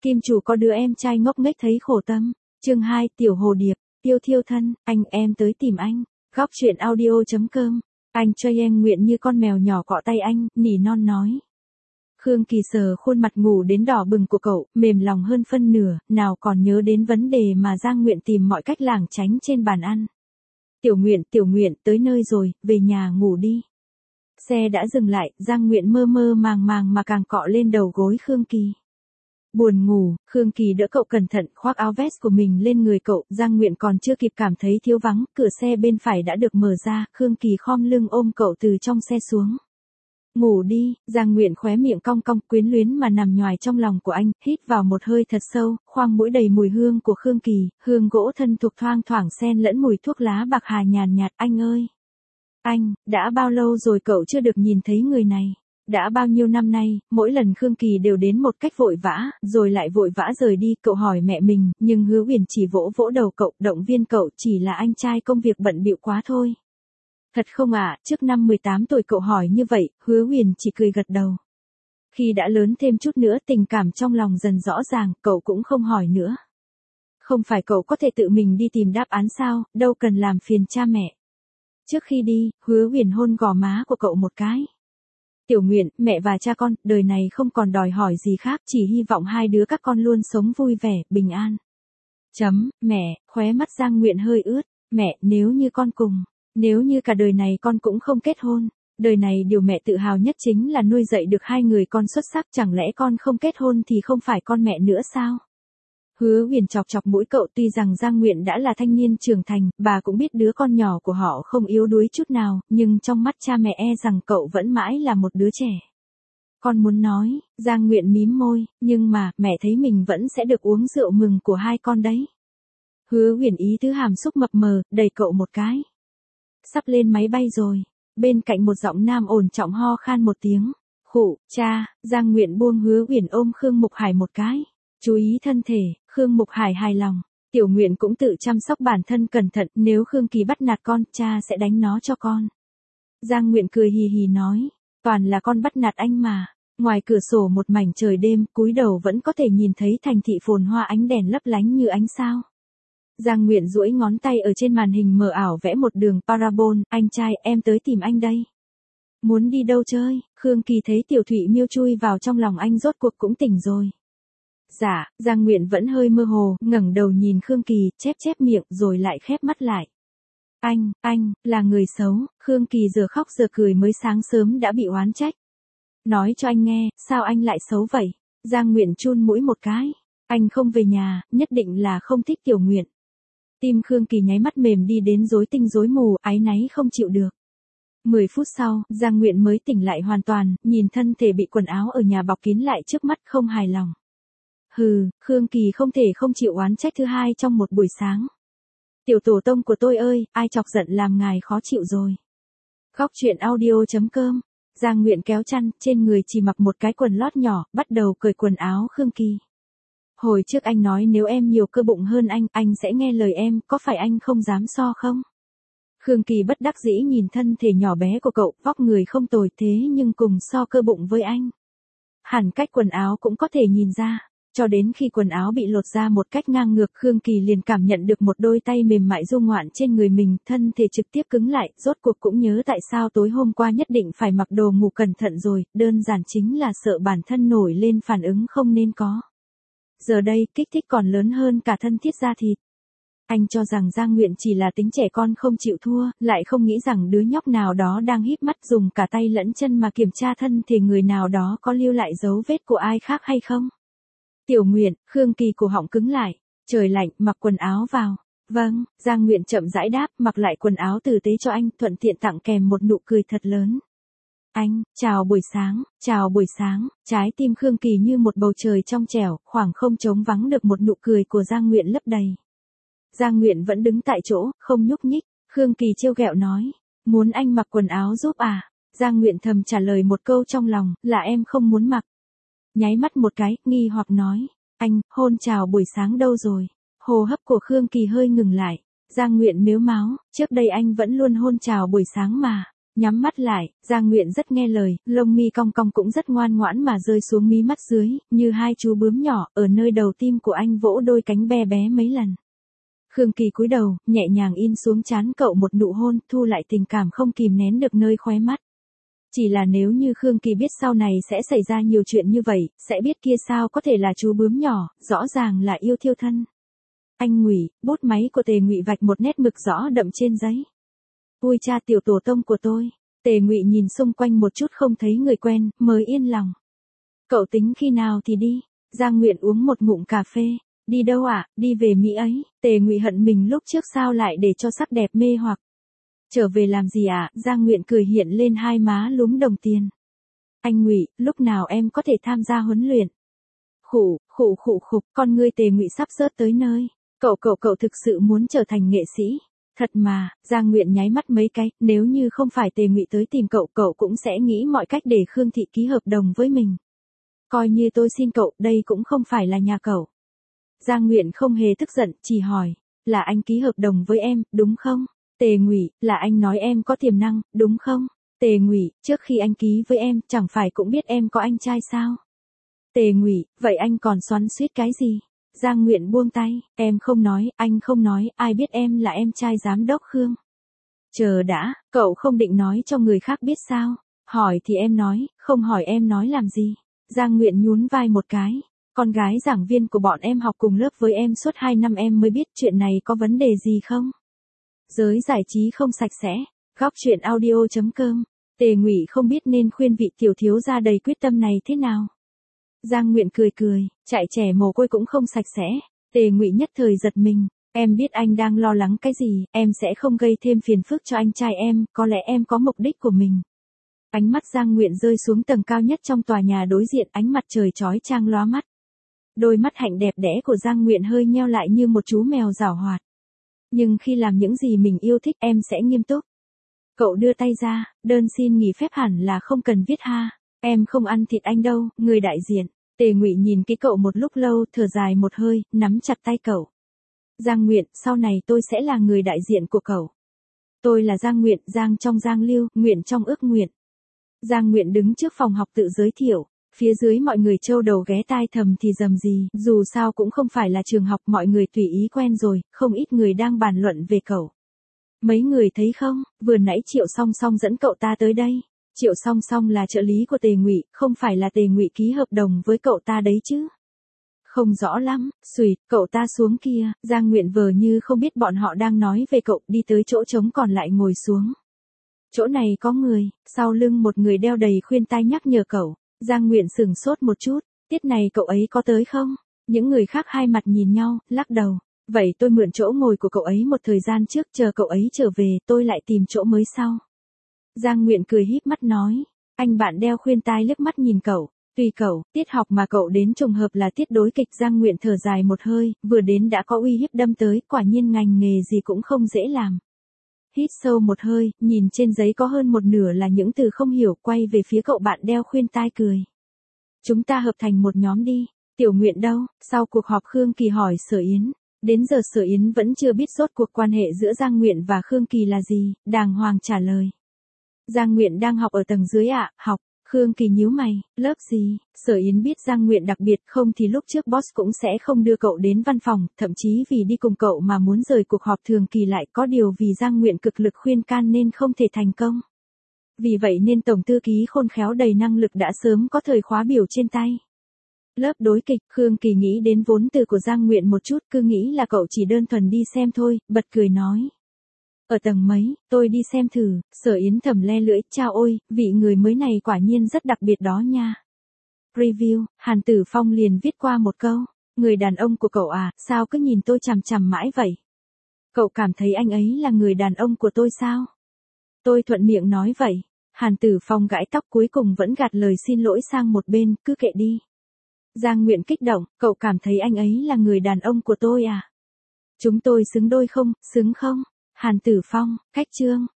Kim chủ có đứa em trai ngốc nghếch thấy khổ tâm. Chương 2, Tiểu Hồ Điệp, Tiêu Thiêu Thân, anh em tới tìm anh. Góc truyện audio.com. Anh Choi Eng nguyện như con mèo nhỏ cọ tay anh, nỉ non nói. Khương Kỳ sờ khuôn mặt ngủ đến đỏ bừng của cậu, mềm lòng hơn phân nửa, nào còn nhớ đến vấn đề mà Giang Nguyện tìm mọi cách lảng tránh trên bàn ăn. Tiểu Nguyện, tới nơi rồi, về nhà ngủ đi. Xe đã dừng lại, Giang Nguyện mơ mơ màng màng mà càng cọ lên đầu gối Khương Kỳ. Buồn ngủ, Khương Kỳ đỡ cậu cẩn thận, khoác áo vest của mình lên người cậu, Giang Nguyện còn chưa kịp cảm thấy thiếu vắng, cửa xe bên phải đã được mở ra, Khương Kỳ khom lưng ôm cậu từ trong xe xuống. Ngủ đi, Giang Nguyện khóe miệng cong cong, quyến luyến mà nằm nhoài trong lòng của anh, hít vào một hơi thật sâu, khoang mũi đầy mùi hương của Khương Kỳ, hương gỗ thân thuộc thoang thoảng xen lẫn mùi thuốc lá bạc hà nhàn nhạt. Anh ơi! Anh, đã bao lâu rồi cậu chưa được nhìn thấy người này? Đã bao nhiêu năm nay, mỗi lần Khương Kỳ đều đến một cách vội vã, rồi lại vội vã rời đi, cậu hỏi mẹ mình, nhưng Hứa Huyền chỉ vỗ vỗ đầu cậu, động viên cậu, chỉ là anh trai công việc bận bịu quá thôi. Thật không ạ, trước năm 18 tuổi cậu hỏi như vậy, Hứa Huyền chỉ cười gật đầu. Khi đã lớn thêm chút nữa, tình cảm trong lòng dần rõ ràng, cậu cũng không hỏi nữa. Không phải cậu có thể tự mình đi tìm đáp án sao, đâu cần làm phiền cha mẹ. Trước khi đi, Hứa Huyền hôn gò má của cậu một cái. Tiểu Nguyện, mẹ và cha con, đời này không còn đòi hỏi gì khác, chỉ hy vọng hai đứa các con luôn sống vui vẻ, bình an. Mẹ, khóe mắt Giang Nguyện hơi ướt. Mẹ, nếu như con cùng, nếu như cả đời này con cũng không kết hôn, đời này điều mẹ tự hào nhất chính là nuôi dạy được hai người con xuất sắc, chẳng lẽ con không kết hôn thì không phải con mẹ nữa sao? Hứa Huyền chọc chọc mũi cậu, tuy rằng Giang Nguyện đã là thanh niên trưởng thành, bà cũng biết đứa con nhỏ của họ không yếu đuối chút nào, nhưng trong mắt cha mẹ e rằng cậu vẫn mãi là một đứa trẻ. Con muốn nói, Giang Nguyện mím môi, nhưng mà, mẹ thấy mình vẫn sẽ được uống rượu mừng của hai con đấy. Hứa Huyền ý tứ hàm xúc mập mờ, đẩy cậu một cái. Sắp lên máy bay rồi. Bên cạnh một giọng nam ổn trọng ho khan một tiếng. Khụ, cha, Giang Nguyện buông Hứa Huyền ôm Khương Mục Hải một cái. Chú ý thân thể, Khương Mục Hải hài lòng. Tiểu Nguyện cũng tự chăm sóc bản thân cẩn thận, nếu Khương Kỳ bắt nạt con, cha sẽ đánh nó cho con. Giang Nguyện cười hì hì nói, toàn là con bắt nạt anh mà. Ngoài cửa sổ một mảnh trời đêm, cúi đầu vẫn có thể nhìn thấy thành thị phồn hoa ánh đèn lấp lánh như ánh sao. Giang Nguyện duỗi ngón tay ở trên màn hình mờ ảo vẽ một đường parabol, anh trai, em tới tìm anh đây. Muốn đi đâu chơi? Khương Kỳ thấy Tiểu Thụy Miêu chui vào trong lòng anh rốt cuộc cũng tỉnh rồi. Dạ, Giang Nguyện vẫn hơi mơ hồ, ngẩng đầu nhìn Khương Kỳ, chép miệng rồi lại khép mắt lại. Anh, là người xấu, Khương Kỳ giờ khóc giờ cười mới sáng sớm đã bị oán trách. Nói cho anh nghe, sao anh lại xấu vậy? Giang Nguyện chun mũi một cái. Anh không về nhà, nhất định là không thích Tiểu Nguyện. Tim Khương Kỳ nháy mắt mềm đi đến rối tinh rối mù, áy náy không chịu được. 10 phút sau, Giang Nguyện mới tỉnh lại hoàn toàn, nhìn thân thể bị quần áo ở nhà bọc kín lại trước mắt không hài lòng. Khương Kỳ không thể không chịu oán trách thứ hai trong một buổi sáng. Tiểu tổ tông của tôi ơi, ai chọc giận làm ngài khó chịu rồi. Góc truyện audio.com. Giang Nguyện kéo chăn, trên người chỉ mặc một cái quần lót nhỏ, bắt đầu cởi quần áo Khương Kỳ. Hồi trước anh nói nếu em nhiều cơ bụng hơn anh sẽ nghe lời em, có phải anh không dám so không? Khương Kỳ bất đắc dĩ nhìn thân thể nhỏ bé của cậu, vóc người không tồi thế nhưng cùng so cơ bụng với anh. Hẳn cách quần áo cũng có thể nhìn ra. Cho đến khi quần áo bị lột ra một cách ngang ngược, Khương Kỳ liền cảm nhận được một đôi tay mềm mại du ngoạn trên người mình, thân thể trực tiếp cứng lại, rốt cuộc cũng nhớ tại sao tối hôm qua nhất định phải mặc đồ ngủ cẩn thận rồi, đơn giản chính là sợ bản thân nổi lên phản ứng không nên có. Giờ đây, kích thích còn lớn hơn cả thân thiết da thịt. Anh cho rằng Giang Nguyện chỉ là tính trẻ con không chịu thua, lại không nghĩ rằng đứa nhóc nào đó đang híp mắt dùng cả tay lẫn chân mà kiểm tra thân thể người nào đó có lưu lại dấu vết của ai khác hay không. Tiểu Nguyện, Khương Kỳ cổ họng cứng lại. Trời lạnh, mặc quần áo vào. Vâng, Giang Nguyện chậm rãi đáp, mặc lại quần áo tử tế cho anh, thuận tiện tặng kèm một nụ cười thật lớn. Anh, chào buổi sáng, trái tim Khương Kỳ như một bầu trời trong trẻo, khoảng không trống vắng được một nụ cười của Giang Nguyện lấp đầy. Giang Nguyện vẫn đứng tại chỗ, không nhúc nhích, Khương Kỳ trêu ghẹo nói, muốn anh mặc quần áo giúp à? Giang Nguyện thầm trả lời một câu trong lòng, là em không muốn mặc. Nháy mắt một cái, nghi hoặc nói, anh, hôn chào buổi sáng đâu rồi? Hô hấp của Khương Kỳ hơi ngừng lại. Giang Nguyện mếu máo, trước đây anh vẫn luôn hôn chào buổi sáng mà. Nhắm mắt lại, Giang Nguyện rất nghe lời, lông mi cong cong cũng rất ngoan ngoãn mà rơi xuống mí mắt dưới, như hai chú bướm nhỏ, ở nơi đầu tim của anh vỗ đôi cánh bé bé mấy lần. Khương Kỳ cúi đầu, nhẹ nhàng in xuống trán cậu một nụ hôn, thu lại tình cảm không kìm nén được nơi khóe mắt. Chỉ là nếu như Khương Kỳ biết sau này sẽ xảy ra nhiều chuyện như vậy, sẽ biết kia sao có thể là chú bướm nhỏ, rõ ràng là yêu thiêu thân. Anh Ngụy, bút máy của Tề Ngụy vạch một nét mực rõ đậm trên giấy. Ui cha, tiểu tổ tông của tôi. Tề Ngụy nhìn xung quanh một chút không thấy người quen, mới yên lòng. Cậu tính khi nào thì đi? Giang Nguyện uống một ngụm cà phê. Đi đâu ạ? Đi về Mỹ ấy. Tề Ngụy hận mình lúc trước sao lại để cho sắc đẹp mê hoặc. Trở về làm gì ạ? Giang Nguyện cười hiện lên hai má lúm đồng tiền. Anh Ngụy, lúc nào em có thể tham gia huấn luyện? Khụ, con ngươi Tề Ngụy sắp rớt tới nơi. Cậu thực sự muốn trở thành nghệ sĩ? Thật mà, Giang Nguyện nháy mắt mấy cái, nếu như không phải Tề Ngụy tới tìm cậu cũng sẽ nghĩ mọi cách để Khương Thị ký hợp đồng với mình. Coi như tôi xin cậu, đây cũng không phải là nhà cậu. Giang Nguyện không hề tức giận, chỉ hỏi, là anh ký hợp đồng với em, đúng không? Tề Ngụy, là anh nói em có tiềm năng, đúng không? Tề Ngụy, trước khi anh ký với em, chẳng phải cũng biết em có anh trai sao? Tề Ngụy, vậy anh còn xoắn xuýt cái gì? Giang Nguyện buông tay, em không nói, anh không nói, ai biết em là em trai giám đốc Khương. Chờ đã, cậu không định nói cho người khác biết sao? Hỏi thì em nói, không hỏi em nói làm gì? Giang Nguyện nhún vai một cái. Con gái giảng viên của bọn em học cùng lớp với em suốt 2 năm, em mới biết chuyện này có vấn đề gì không? Giới giải trí không sạch sẽ. Góc truyện audio.com. Tề Ngụy không biết nên khuyên vị tiểu thiếu gia đầy quyết tâm này thế nào. Giang Nguyện cười, chạy trẻ mồ côi cũng không sạch sẽ. Tề Ngụy nhất thời giật mình, em biết anh đang lo lắng cái gì, em sẽ không gây thêm phiền phức cho anh trai em, có lẽ em có mục đích của mình. Ánh mắt Giang Nguyện rơi xuống tầng cao nhất trong tòa nhà đối diện, ánh mặt trời chói chang lóa mắt. Đôi mắt hạnh đẹp đẽ của Giang Nguyện hơi nheo lại như một chú mèo giảo hoạt. Nhưng khi làm những gì mình yêu thích em sẽ nghiêm túc. Cậu đưa tay ra, đơn xin nghỉ phép hẳn là không cần viết ha. Em không ăn thịt anh đâu, người đại diện. Tề Ngụy nhìn cái cậu một lúc lâu, thở dài một hơi, nắm chặt tay cậu. Giang Nguyện, sau này tôi sẽ là người đại diện của cậu. Tôi là Giang Nguyện, Giang trong Giang Lưu, Nguyện trong ước nguyện. Giang Nguyện đứng trước phòng học tự giới thiệu. Phía dưới mọi người trâu đầu ghé tai thầm thì dầm gì, dù sao cũng không phải là trường học, mọi người tùy ý quen rồi, không ít người đang bàn luận về cậu. Mấy người thấy không, vừa nãy Triệu Song Song dẫn cậu ta tới đây. Triệu Song Song là trợ lý của Tề Ngụy, không phải là Tề Ngụy ký hợp đồng với cậu ta đấy chứ? Không rõ lắm, xùi, cậu ta xuống kia. Giang Nguyện vờ như không biết bọn họ đang nói về cậu, đi tới chỗ trống còn lại ngồi xuống. Chỗ này có người, sau lưng một người đeo đầy khuyên tai nhắc nhở cậu. Giang Nguyện sửng sốt một chút, tiết này cậu ấy có tới không? Những người khác hai mặt nhìn nhau, lắc đầu. Vậy tôi mượn chỗ ngồi của cậu ấy một thời gian trước, chờ cậu ấy trở về, tôi lại tìm chỗ mới sau. Giang Nguyện cười híp mắt nói. Anh bạn đeo khuyên tai liếc mắt nhìn cậu. Tùy cậu, tiết học mà cậu đến trùng hợp là tiết đối kịch. Giang Nguyện thở dài một hơi, vừa đến đã có uy hiếp đâm tới, quả nhiên ngành nghề gì cũng không dễ làm. Hít sâu một hơi, nhìn trên giấy có hơn một nửa là những từ không hiểu, quay về phía cậu bạn đeo khuyên tai cười. Chúng ta hợp thành một nhóm đi. Tiểu Nguyện đâu? Sau cuộc họp Khương Kỳ hỏi Sở Yến. Đến giờ Sở Yến vẫn chưa biết rốt cuộc quan hệ giữa Giang Nguyện và Khương Kỳ là gì, đàng hoàng trả lời. Giang Nguyện đang học ở tầng dưới ạ, học. Khương Kỳ nhíu mày, lớp gì? Sở Yến biết Giang Nguyện đặc biệt, không thì lúc trước boss cũng sẽ không đưa cậu đến văn phòng, thậm chí vì đi cùng cậu mà muốn rời cuộc họp thường kỳ lại, có điều vì Giang Nguyện cực lực khuyên can nên không thể thành công. Vì vậy nên tổng thư ký khôn khéo đầy năng lực đã sớm có thời khóa biểu trên tay. Lớp đối kịch, Khương Kỳ nghĩ đến vốn từ của Giang Nguyện một chút, cứ nghĩ là cậu chỉ đơn thuần đi xem thôi, bật cười nói. Ở tầng mấy, tôi đi xem thử. Sở Yến thầm le lưỡi, chao ôi, vị người mới này quả nhiên rất đặc biệt đó nha. Review, Hàn Tử Phong liền viết qua một câu. Người đàn ông của cậu à, sao cứ nhìn tôi chằm chằm mãi vậy? Cậu cảm thấy anh ấy là người đàn ông của tôi sao? Tôi thuận miệng nói vậy. Hàn Tử Phong gãi tóc cuối cùng vẫn gạt lời xin lỗi sang một bên, cứ kệ đi. Giang Nguyện kích động, cậu cảm thấy anh ấy là người đàn ông của tôi à? Chúng tôi xứng đôi không, xứng không? Hàn Tử Phong, cách chương.